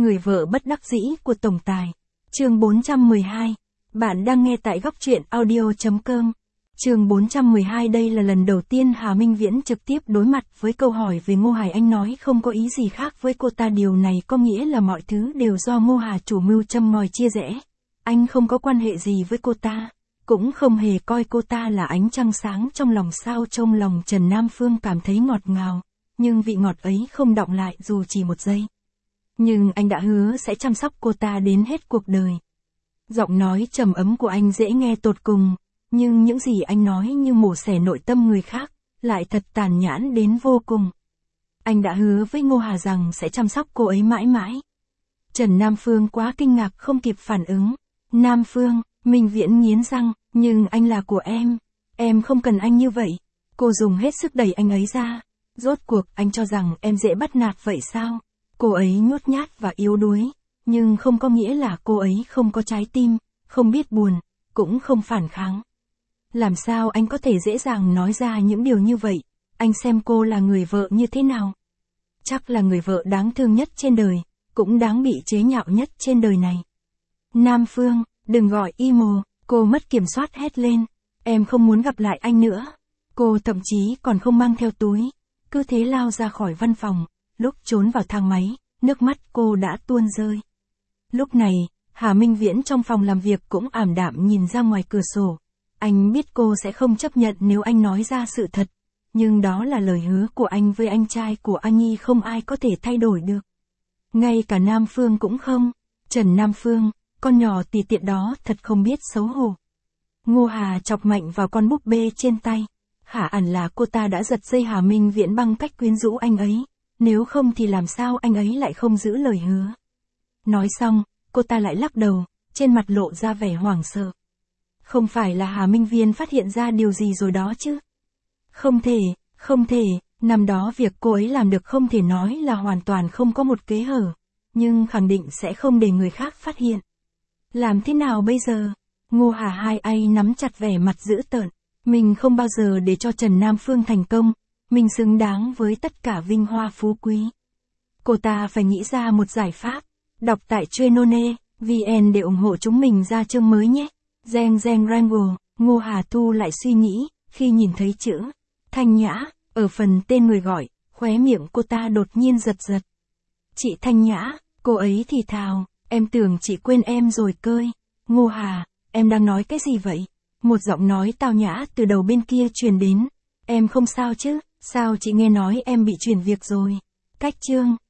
Người vợ bất đắc dĩ của tổng tài. Chương 412. Bạn đang nghe tại góc truyện audio.com. Chương 412. Đây là lần đầu tiên Hà Minh Viễn trực tiếp đối mặt với câu hỏi về Ngô Hà. Anh nói không có ý gì khác với cô ta, điều này có nghĩa là mọi thứ đều do Ngô Hà chủ mưu châm ngòi chia rẽ. Anh không có quan hệ gì với cô ta, cũng không hề coi cô ta là ánh trăng sáng trong lòng sao. Trong lòng Trần Nam Phương cảm thấy ngọt ngào, nhưng vị ngọt ấy không đọng lại dù chỉ một giây. Nhưng anh đã hứa sẽ chăm sóc cô ta đến hết cuộc đời. Giọng nói trầm ấm của anh dễ nghe tột cùng, nhưng những gì anh nói như mổ xẻ nội tâm người khác, lại thật tàn nhẫn đến vô cùng. Anh đã hứa với Ngô Hà rằng sẽ chăm sóc cô ấy mãi mãi. Trần Nam Phương quá kinh ngạc không kịp phản ứng. Nam Phương, Minh Viễn nghiến răng, nhưng anh là của em không cần anh như vậy. Cô dùng hết sức đẩy anh ấy ra. Rốt cuộc anh cho rằng em dễ bắt nạt vậy sao? Cô ấy nhút nhát và yếu đuối, nhưng không có nghĩa là cô ấy không có trái tim, không biết buồn, cũng không phản kháng. Làm sao anh có thể dễ dàng nói ra những điều như vậy? Anh xem cô là người vợ như thế nào? Chắc là người vợ đáng thương nhất trên đời, cũng đáng bị chế nhạo nhất trên đời này. Nam Phương, đừng gọi imo, cô mất kiểm soát hét lên. Em không muốn gặp lại anh nữa. Cô thậm chí còn không mang theo túi, cứ thế lao ra khỏi văn phòng. Lúc trốn vào thang máy, nước mắt cô đã tuôn rơi. Lúc này, Hà Minh Viễn trong phòng làm việc cũng ảm đạm nhìn ra ngoài cửa sổ. Anh biết cô sẽ không chấp nhận nếu anh nói ra sự thật, nhưng đó là lời hứa của anh với anh trai của anh Nhi, không ai có thể thay đổi được. Ngay cả Nam Phương cũng không. Trần Nam Phương, con nhỏ tì tiện đó thật không biết xấu hổ. Ngô Hà chọc mạnh vào con búp bê trên tay. Khả ẳn là cô ta đã giật dây Hà Minh Viễn bằng cách quyến rũ anh ấy. Nếu không thì làm sao anh ấy lại không giữ lời hứa. Nói xong, cô ta lại lắc đầu, trên mặt lộ ra vẻ hoảng sợ. Không phải là Hà Minh Viễn phát hiện ra điều gì rồi đó chứ? Không thể, năm đó việc cô ấy làm được không thể nói là hoàn toàn không có một kẽ hở, nhưng khẳng định sẽ không để người khác phát hiện. Làm thế nào bây giờ? Ngô Hà hai tay nắm chặt, vẻ mặt dữ tợn. Mình không bao giờ để cho Trần Nam Phương thành công. Mình xứng đáng với tất cả vinh hoa phú quý. Cô ta phải nghĩ ra một giải pháp. Đọc tại Chuyên.vn để ủng hộ chúng mình ra chương mới nhé. Reng Rango. Ngô Hà thu lại suy nghĩ, khi nhìn thấy chữ Thanh Nhã ở phần tên người gọi, khóe miệng cô ta đột nhiên giật. Chị Thanh Nhã, cô ấy thì thào, em tưởng chị quên em rồi cơi. Ngô Hà, em đang nói cái gì vậy? Một giọng nói tao nhã từ đầu bên kia truyền đến. Em không sao chứ? Sao chị nghe nói em bị chuyển việc rồi? Cách chương.